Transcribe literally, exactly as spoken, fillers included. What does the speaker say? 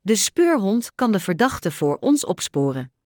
De speurhond kan de verdachte voor ons opsporen.